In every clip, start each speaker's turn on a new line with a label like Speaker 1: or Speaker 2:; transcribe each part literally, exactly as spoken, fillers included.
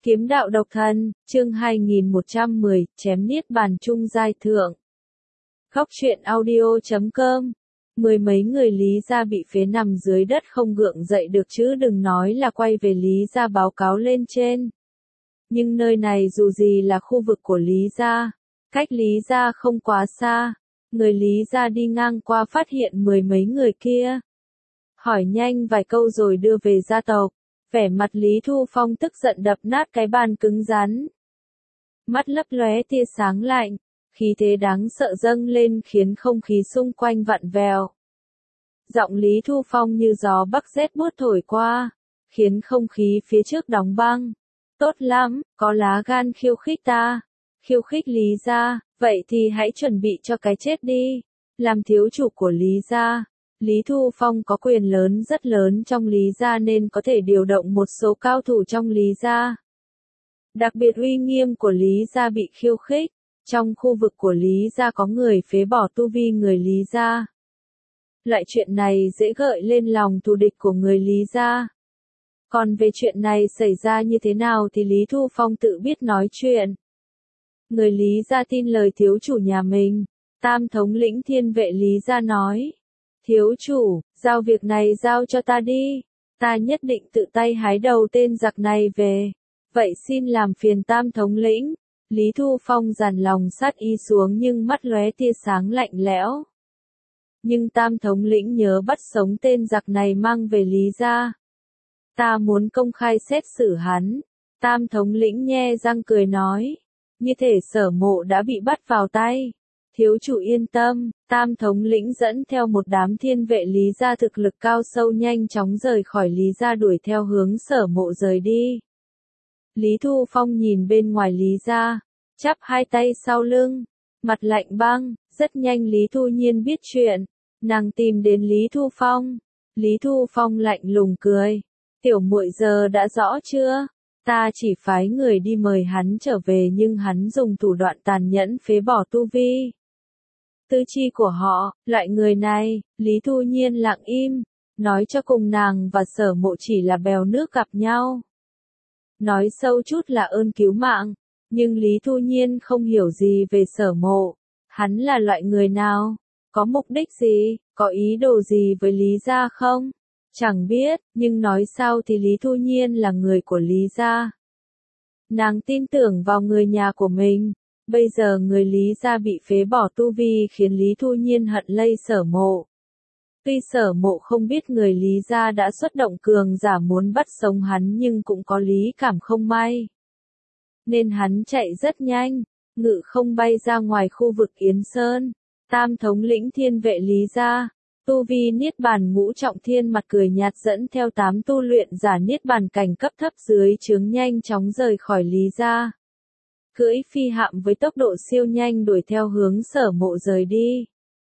Speaker 1: Kiếm đạo độc thân, chương hai nghìn một trăm mười, chém niết bàn chung giai thượng. Khóc chuyện audio chấm com. Mười mấy người Lý gia bị phế nằm dưới đất không gượng dậy được chứ đừng nói là quay về Lý gia báo cáo lên trên. Nhưng nơi này dù gì là khu vực của Lý gia, cách Lý gia không quá xa, người Lý gia đi ngang qua phát hiện mười mấy người kia. Hỏi nhanh vài câu rồi đưa về gia tộc. Vẻ mặt Lý Thu Phong tức giận đập nát cái bàn cứng rắn. Mắt lấp lóe tia sáng lạnh, khí thế đáng sợ dâng lên khiến không khí xung quanh vặn vẹo. Giọng Lý Thu Phong như gió bắc rét buốt thổi qua, khiến không khí phía trước đóng băng. Tốt lắm, có lá gan khiêu khích ta, khiêu khích Lý gia, vậy thì hãy chuẩn bị cho cái chết đi. Làm thiếu chủ của Lý gia, Lý Thu Phong có quyền lớn rất lớn trong Lý gia nên có thể điều động một số cao thủ trong Lý gia. Đặc biệt uy nghiêm của Lý gia bị khiêu khích, trong khu vực của Lý gia có người phế bỏ tu vi người Lý gia. Loại chuyện này dễ gợi lên lòng thù địch của người Lý gia. Còn về chuyện này xảy ra như thế nào thì Lý Thu Phong tự biết nói chuyện. Người Lý gia tin lời thiếu chủ nhà mình, Tam thống lĩnh Thiên vệ Lý gia nói. Thiếu chủ, giao việc này giao cho ta đi, ta nhất định tự tay hái đầu tên giặc này về. Vậy xin làm phiền Tam thống lĩnh. Lý Thu Phong dàn lòng sát ý xuống nhưng mắt lóe tia sáng lạnh lẽo. Nhưng Tam thống lĩnh nhớ bắt sống tên giặc này mang về Lý gia. Ta muốn công khai xét xử hắn. Tam thống lĩnh nhe răng cười nói. Như thể Sở Mộ đã bị bắt vào tay. Thiếu chủ yên tâm, Tam thống lĩnh dẫn theo một đám thiên vệ Lý gia thực lực cao sâu nhanh chóng rời khỏi Lý gia đuổi theo hướng Sở Mộ rời đi. Lý Thu Phong nhìn bên ngoài Lý gia, chắp hai tay sau lưng, mặt lạnh băng, rất nhanh Lý Thu Nhiên biết chuyện, nàng tìm đến Lý Thu Phong. Lý Thu Phong lạnh lùng cười, tiểu muội giờ đã rõ chưa? Ta chỉ phái người đi mời hắn trở về nhưng hắn dùng thủ đoạn tàn nhẫn phế bỏ tu vi. Tư chi của họ, loại người này, Lý Thu Nhiên lặng im, nói cho cùng nàng và Sở Mộ chỉ là bèo nước gặp nhau. Nói sâu chút là ơn cứu mạng, nhưng Lý Thu Nhiên không hiểu gì về Sở Mộ. Hắn là loại người nào? Có mục đích gì? Có ý đồ gì với Lý gia không? Chẳng biết, nhưng nói sao thì Lý Thu Nhiên là người của Lý gia. Nàng tin tưởng vào người nhà của mình. Bây giờ người Lý gia bị phế bỏ tu vi khiến Lý Thu Nhiên hận lây Sở Mộ. Tuy Sở Mộ không biết người Lý gia đã xuất động cường giả muốn bắt sống hắn nhưng cũng có lý cảm không may. Nên hắn chạy rất nhanh, ngự không bay ra ngoài khu vực Yến Sơn. Tam thống lĩnh Thiên vệ Lý gia, tu vi niết bàn ngũ trọng thiên mặt cười nhạt dẫn theo tám tu luyện giả niết bàn cảnh cấp thấp dưới trướng nhanh chóng rời khỏi Lý gia. Cưỡi phi hạm với tốc độ siêu nhanh đuổi theo hướng Sở Mộ rời đi.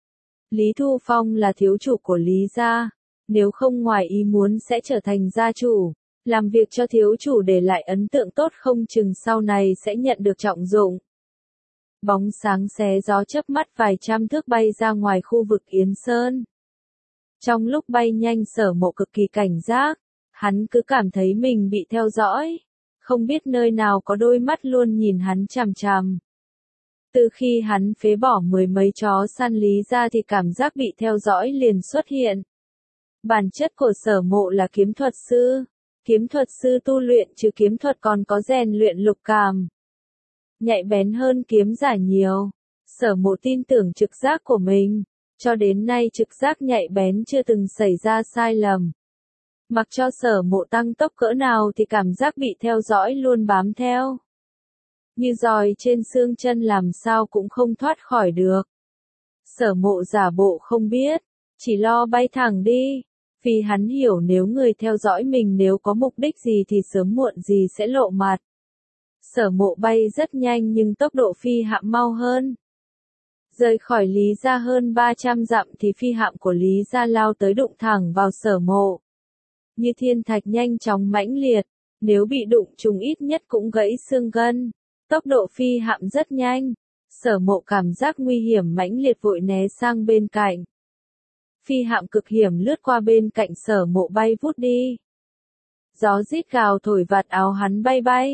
Speaker 1: Lý Thu Phong là thiếu chủ của Lý gia, nếu không ngoài ý muốn sẽ trở thành gia chủ, làm việc cho thiếu chủ để lại ấn tượng tốt không chừng sau này sẽ nhận được trọng dụng. Bóng sáng xé gió chớp mắt vài trăm thước bay ra ngoài khu vực Yến Sơn. Trong lúc bay nhanh Sở Mộ cực kỳ cảnh giác, hắn cứ cảm thấy mình bị theo dõi. Không biết nơi nào có đôi mắt luôn nhìn hắn chằm chằm. Từ khi hắn phế bỏ mười mấy chó săn Lý gia thì cảm giác bị theo dõi liền xuất hiện. Bản chất của Sở Mộ là kiếm thuật sư. Kiếm thuật sư tu luyện trừ kiếm thuật còn có rèn luyện lục cảm. Nhạy bén hơn kiếm giả nhiều. Sở Mộ tin tưởng trực giác của mình. Cho đến nay trực giác nhạy bén chưa từng xảy ra sai lầm. Mặc cho Sở Mộ tăng tốc cỡ nào thì cảm giác bị theo dõi luôn bám theo. Như giòi trên xương chân làm sao cũng không thoát khỏi được. Sở Mộ giả bộ không biết, chỉ lo bay thẳng đi. Vì hắn hiểu nếu người theo dõi mình nếu có mục đích gì thì sớm muộn gì sẽ lộ mặt. Sở Mộ bay rất nhanh nhưng tốc độ phi hạm mau hơn. Rời khỏi Lý gia hơn ba trăm dặm thì phi hạm của Lý gia lao tới đụng thẳng vào Sở Mộ. Như thiên thạch nhanh chóng mãnh liệt, nếu bị đụng trúng ít nhất cũng gãy xương gân. Tốc độ phi hạm rất nhanh, Sở Mộ cảm giác nguy hiểm mãnh liệt vội né sang bên cạnh. Phi hạm cực hiểm lướt qua bên cạnh Sở Mộ bay vút đi. Gió rít gào thổi vạt áo hắn bay bay,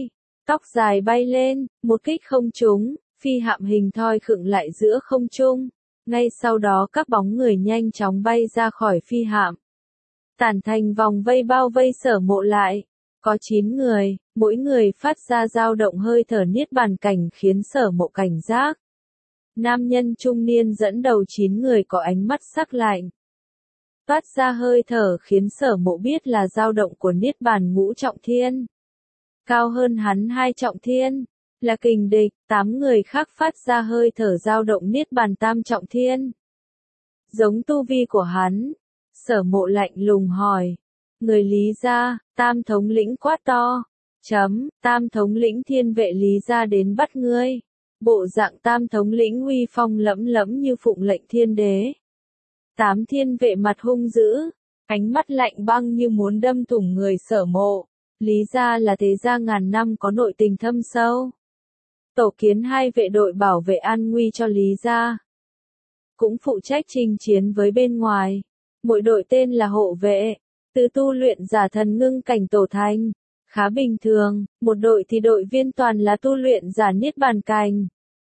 Speaker 1: Tóc dài bay lên, một kích không trúng, phi hạm hình thoi khựng lại giữa không trung. Ngay sau đó các bóng người nhanh chóng bay ra khỏi phi hạm. Tản thành vòng vây bao vây Sở Mộ lại. Có chín người, mỗi người phát ra dao động hơi thở niết bàn cảnh khiến Sở Mộ cảnh giác. Nam nhân trung niên dẫn đầu chín người có ánh mắt sắc lạnh. Toát ra hơi thở khiến Sở Mộ biết là dao động của niết bàn ngũ trọng thiên. Cao hơn hắn hai trọng thiên, là kình địch, tám người khác phát ra hơi thở dao động niết bàn tam trọng thiên. Giống tu vi của hắn, Sở Mộ lạnh lùng hỏi. Người Lý gia, Tam thống lĩnh quát to. Chấm, Tam thống lĩnh thiên vệ Lý gia đến bắt ngươi. Bộ dạng Tam thống lĩnh uy phong lẫm lẫm như phụng lệnh thiên đế. Tám thiên vệ mặt hung dữ, ánh mắt lạnh băng như muốn đâm thủng người Sở Mộ. Lý gia là thế gia ngàn năm có nội tình thâm sâu. Tổ kiến hai vệ đội bảo vệ an nguy cho Lý gia. Cũng phụ trách chinh chiến với bên ngoài. Mỗi đội tên là hộ vệ. Từ tu luyện giả thần ngưng cảnh tổ thành. Khá bình thường, một đội thì đội viên toàn là tu luyện giả niết bàn cảnh.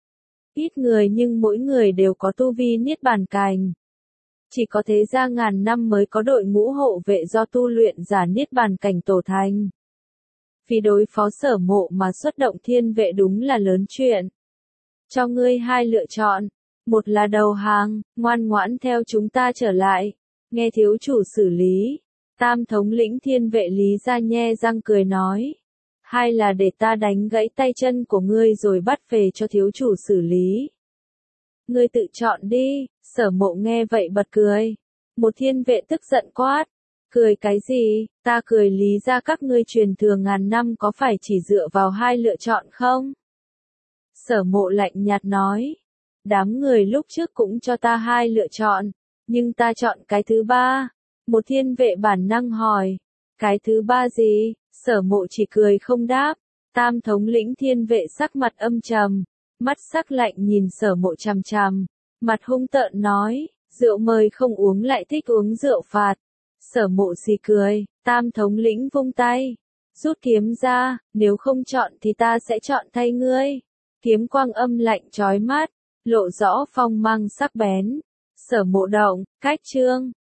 Speaker 1: Ít người nhưng mỗi người đều có tu vi niết bàn cảnh. Chỉ có thế gia ngàn năm mới có đội ngũ hộ vệ do tu luyện giả niết bàn cảnh tổ thành. Vì đối phó Sở Mộ mà xuất động thiên vệ đúng là lớn chuyện. Cho ngươi hai lựa chọn. Một là đầu hàng, ngoan ngoãn theo chúng ta trở lại. Nghe thiếu chủ xử lý. Tam thống lĩnh thiên vệ Lý gia nhe răng cười nói. Hai là để ta đánh gãy tay chân của ngươi rồi bắt về cho thiếu chủ xử lý. Ngươi tự chọn đi. Sở Mộ nghe vậy bật cười. Một thiên vệ tức giận quát. Cười cái gì, ta cười Lý gia các ngươi truyền thừa ngàn năm có phải chỉ dựa vào hai lựa chọn không? Sở Mộ lạnh nhạt nói. Đám người lúc trước cũng cho ta hai lựa chọn, nhưng ta chọn cái thứ ba. Một thiên vệ bản năng hỏi. Cái thứ ba gì? Sở Mộ chỉ cười không đáp. Tam thống lĩnh thiên vệ sắc mặt âm trầm, mắt sắc lạnh nhìn Sở Mộ chằm chằm, mặt hung tợn nói, rượu mời không uống lại thích uống rượu phạt. Sở Mộ xì cười, Tam thống lĩnh vung tay, rút kiếm ra, nếu không chọn thì ta sẽ chọn thay ngươi. Kiếm quang âm lạnh chói mắt, lộ rõ phong mang sắc bén. Sở Mộ động, cách chương.